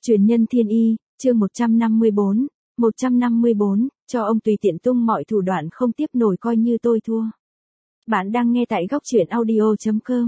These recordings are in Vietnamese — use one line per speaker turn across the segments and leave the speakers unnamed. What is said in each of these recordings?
Truyền nhân thiên y, chương 154, 154, cho ông tùy tiện tung mọi thủ đoạn không tiếp nổi coi như tôi thua. Bạn đang nghe tại góc truyện audio.com.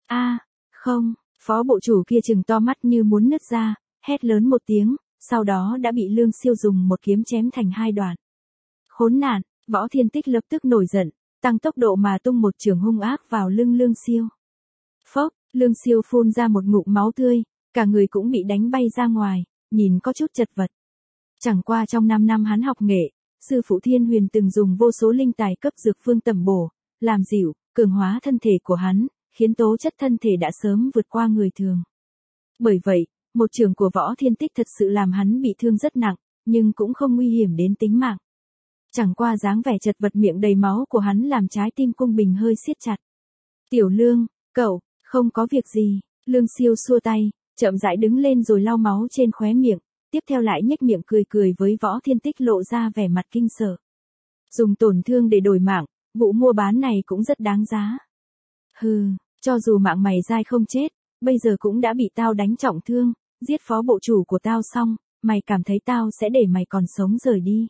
Không, phó bộ chủ kia trừng to mắt như muốn nứt ra, hét lớn một tiếng, sau đó đã bị Lương Siêu dùng một kiếm chém thành hai đoạn. Khốn nạn, Võ Thiên Tích lập tức nổi giận, tăng tốc độ mà tung một chưởng hung ác vào lưng Lương Siêu. Phốc, Lương Siêu phun ra một ngụm máu tươi, cả người cũng bị đánh bay ra ngoài, nhìn có chút chật vật. Chẳng qua trong 5 năm hắn học nghệ, sư phụ Thiên Huyền từng dùng vô số linh tài cấp dược phương tẩm bổ, làm dịu, cường hóa thân thể của hắn, khiến tố chất thân thể đã sớm vượt qua người thường. Bởi vậy, một chưởng của Võ Thiên Tích thật sự làm hắn bị thương rất nặng, nhưng cũng không nguy hiểm đến tính mạng. Chẳng qua dáng vẻ chật vật miệng đầy máu của hắn làm trái tim Cung Bình hơi siết chặt. Tiểu Lương, cậu, không có việc gì. Lương Siêu xua tay, chậm rãi đứng lên rồi lau máu trên khóe miệng, tiếp theo lại nhếch miệng cười cười với Võ Thiên Tích lộ ra vẻ mặt kinh sợ. Dùng tổn thương để đổi mạng, vụ mua bán này cũng rất đáng giá. Hừ, cho dù mạng mày dai không chết, bây giờ cũng đã bị tao đánh trọng thương, giết phó bộ chủ của tao xong, mày cảm thấy tao sẽ để mày còn sống rời đi.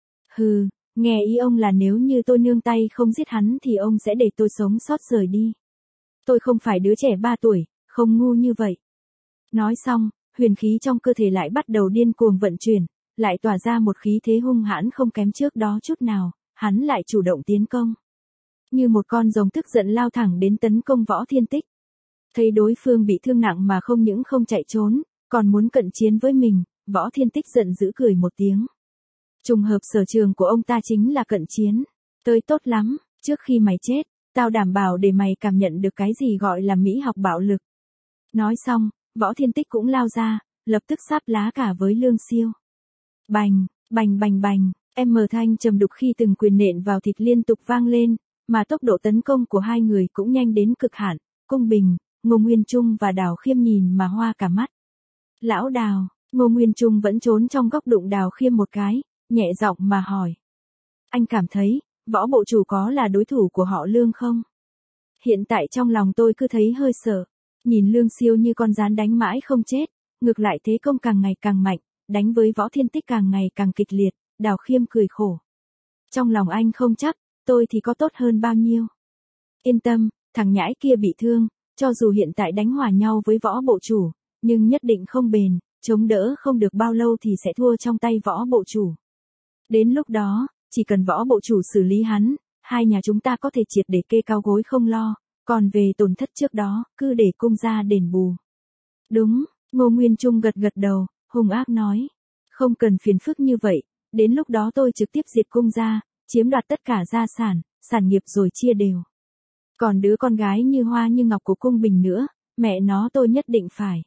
Hừ, nghe ý ông là nếu như tôi nương tay không giết hắn thì ông sẽ để tôi sống sót rời đi. Tôi không phải đứa trẻ 3 tuổi, không ngu như vậy. Nói xong, huyền khí trong cơ thể lại bắt đầu điên cuồng vận chuyển, lại tỏa ra một khí thế hung hãn không kém trước đó chút nào, hắn lại chủ động tiến công. Như một con rồng tức giận lao thẳng đến tấn công Võ Thiên Tích. Thấy đối phương bị thương nặng mà không những không chạy trốn, còn muốn cận chiến với mình, Võ Thiên Tích giận dữ cười một tiếng. Trùng hợp sở trường của ông ta chính là cận chiến. Tới tốt lắm, trước khi mày chết, tao đảm bảo để mày cảm nhận được cái gì gọi là mỹ học bạo lực. Nói xong, Võ Thiên Tích cũng lao ra, lập tức sáp lá cả với Lương Siêu. Bành, bành bành bành, thanh trầm đục khi từng quyền nện vào thịt liên tục vang lên, mà tốc độ tấn công của hai người cũng nhanh đến cực hạn. Cung Bình, Ngô Nguyên Trung và Đào Khiêm nhìn mà hoa cả mắt. Lão Đào, Ngô Nguyên Trung vẫn trốn trong góc đụng Đào Khiêm một cái, nhẹ giọng mà hỏi. Anh cảm thấy, Võ bộ chủ có là đối thủ của họ Lương không? Hiện tại trong lòng tôi cứ thấy hơi sợ. Nhìn Lương Siêu như con gián đánh mãi không chết, ngược lại thế công càng ngày càng mạnh, đánh với Võ Thiên Tích càng ngày càng kịch liệt, Đào Khiêm cười khổ. Trong lòng anh không chắc, tôi thì có tốt hơn bao nhiêu. Yên tâm, thằng nhãi kia bị thương, cho dù hiện tại đánh hòa nhau với Võ bộ chủ, nhưng nhất định không bền, chống đỡ không được bao lâu thì sẽ thua trong tay Võ bộ chủ. Đến lúc đó, chỉ cần Võ bộ chủ xử lý hắn, hai nhà chúng ta có thể triệt để kê cao gối không lo, còn về tổn thất trước đó, cứ để Cung gia đền bù. Đúng, Ngô Nguyên Trung gật gật đầu, hung ác nói. Không cần phiền phức như vậy, đến lúc đó tôi trực tiếp diệt Cung gia, chiếm đoạt tất cả gia sản, sản nghiệp rồi chia đều. Còn đứa con gái như hoa như ngọc của Cung Bình nữa, mẹ nó tôi nhất định phải.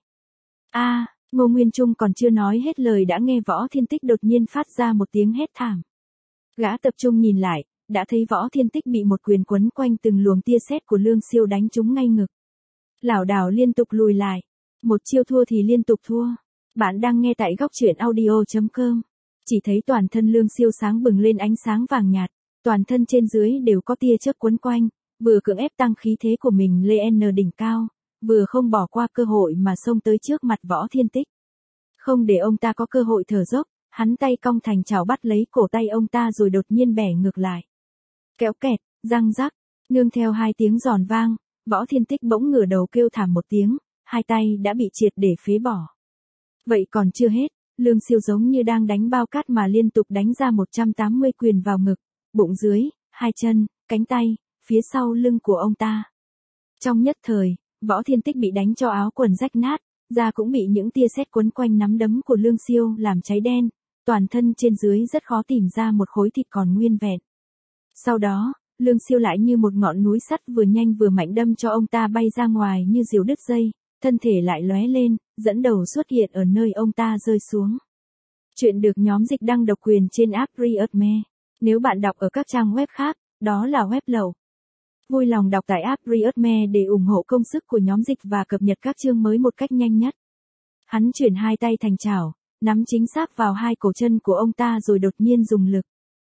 Ngô Nguyên Trung còn chưa nói hết lời đã nghe Võ Thiên Tích đột nhiên phát ra một tiếng hét thảm. Gã tập trung nhìn lại, đã thấy Võ Thiên Tích bị một quyền quấn quanh từng luồng tia sét của Lương Siêu đánh trúng ngay ngực. Lảo đảo liên tục lùi lại. Một chiêu thua thì liên tục thua. Bạn đang nghe tại góc truyện audio.com. Chỉ thấy toàn thân Lương Siêu sáng bừng lên ánh sáng vàng nhạt, toàn thân trên dưới đều có tia chớp quấn quanh, vừa cưỡng ép tăng khí thế của mình lên đỉnh cao, vừa không bỏ qua cơ hội mà xông tới trước mặt Võ Thiên Tích. Không để ông ta có cơ hội thở dốc, hắn tay cong thành chảo bắt lấy cổ tay ông ta rồi đột nhiên bẻ ngược lại. Kéo kẹt, răng rắc, nương theo hai tiếng giòn vang, Võ Thiên Tích bỗng ngửa đầu kêu thảm một tiếng, hai tay đã bị triệt để phế bỏ. Vậy còn chưa hết, Lương Siêu giống như đang đánh bao cát mà liên tục đánh ra 180 quyền vào ngực, bụng dưới, hai chân, cánh tay, phía sau lưng của ông ta. Trong nhất thời, Võ Thiên Tích bị đánh cho áo quần rách nát, da cũng bị những tia sét quấn quanh nắm đấm của Lương Siêu làm cháy đen, toàn thân trên dưới rất khó tìm ra một khối thịt còn nguyên vẹn. Sau đó, Lương Siêu lại như một ngọn núi sắt vừa nhanh vừa mạnh đâm cho ông ta bay ra ngoài như diều đứt dây, thân thể lại lóe lên, dẫn đầu xuất hiện ở nơi ông ta rơi xuống. Chuyện được nhóm dịch đăng độc quyền trên app Readme. Nếu bạn đọc ở các trang web khác, đó là web lậu. Vui lòng đọc tại app Readme để ủng hộ công sức của nhóm dịch và cập nhật các chương mới một cách nhanh nhất. Hắn chuyển hai tay thành chảo, nắm chính xác vào hai cổ chân của ông ta rồi đột nhiên dùng lực.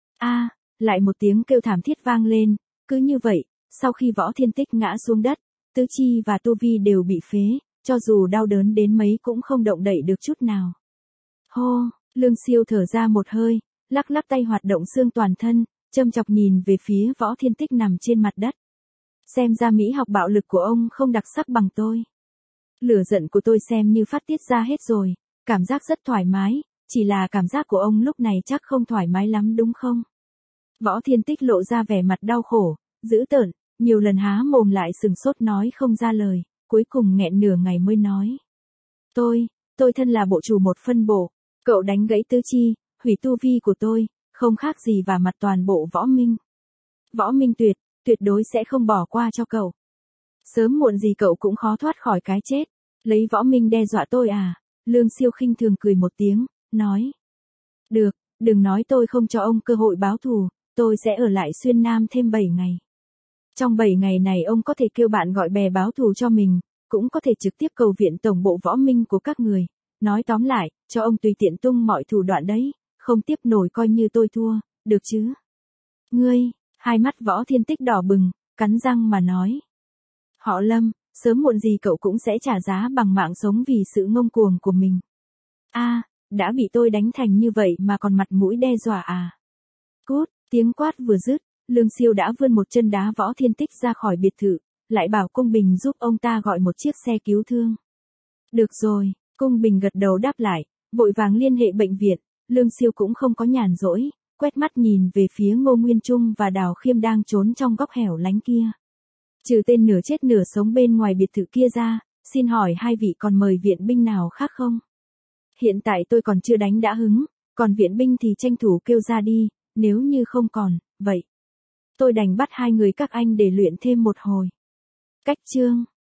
Lại một tiếng kêu thảm thiết vang lên, cứ như vậy, sau khi Võ Thiên Tích ngã xuống đất, tứ chi và tu vi đều bị phế, cho dù đau đớn đến mấy cũng không động đậy được chút nào. Hô, Lương Siêu thở ra một hơi, lắc lắc tay hoạt động xương toàn thân, châm chọc nhìn về phía Võ Thiên Tích nằm trên mặt đất. Xem ra mỹ học bạo lực của ông không đặc sắc bằng tôi. Lửa giận của tôi xem như phát tiết ra hết rồi, cảm giác rất thoải mái, chỉ là cảm giác của ông lúc này chắc không thoải mái lắm đúng không? Võ Thiên Tích lộ ra vẻ mặt đau khổ, dữ tợn, nhiều lần há mồm lại sừng sốt nói không ra lời, cuối cùng nghẹn nửa ngày mới nói. Tôi thân là bộ chủ một phân bộ, cậu đánh gãy tứ chi, hủy tu vi của tôi, không khác gì vả mặt toàn bộ Võ Minh. Võ Minh tuyệt đối sẽ không bỏ qua cho cậu. Sớm muộn gì cậu cũng khó thoát khỏi cái chết. Lấy Võ Minh đe dọa tôi à? Lương Siêu khinh thường cười một tiếng, nói. Được, đừng nói tôi không cho ông cơ hội báo thù, tôi sẽ ở lại Xuyên Nam thêm 7 ngày. Trong 7 ngày này ông có thể kêu bạn gọi bè báo thù cho mình, cũng có thể trực tiếp cầu viện tổng bộ Võ Minh của các người. Nói tóm lại, cho ông tùy tiện tung mọi thủ đoạn đấy, không tiếp nổi coi như tôi thua, được chứ? Ngươi, hai mắt Võ Thiên Tích đỏ bừng, cắn răng mà nói. Họ Lâm, sớm muộn gì cậu cũng sẽ trả giá bằng mạng sống vì sự ngông cuồng của mình. Đã bị tôi đánh thành như vậy mà còn mặt mũi đe dọa à? Cút, tiếng quát vừa dứt, Lương Siêu đã vươn một chân đá Võ Thiên Tích ra khỏi biệt thự, lại bảo Cung Bình giúp ông ta gọi một chiếc xe cứu thương. Được rồi, Cung Bình gật đầu đáp lại, vội vàng liên hệ bệnh viện. Lương Siêu cũng không có nhàn rỗi, quét mắt nhìn về phía Ngô Nguyên Trung và Đào Khiêm đang trốn trong góc hẻo lánh kia. Trừ tên nửa chết nửa sống bên ngoài biệt thự kia ra, xin hỏi hai vị còn mời viện binh nào khác không? Hiện tại tôi còn chưa đánh đã hứng, còn viện binh thì tranh thủ kêu ra đi, nếu như không còn, vậy tôi đành bắt hai người các anh để luyện thêm một hồi. Cách chương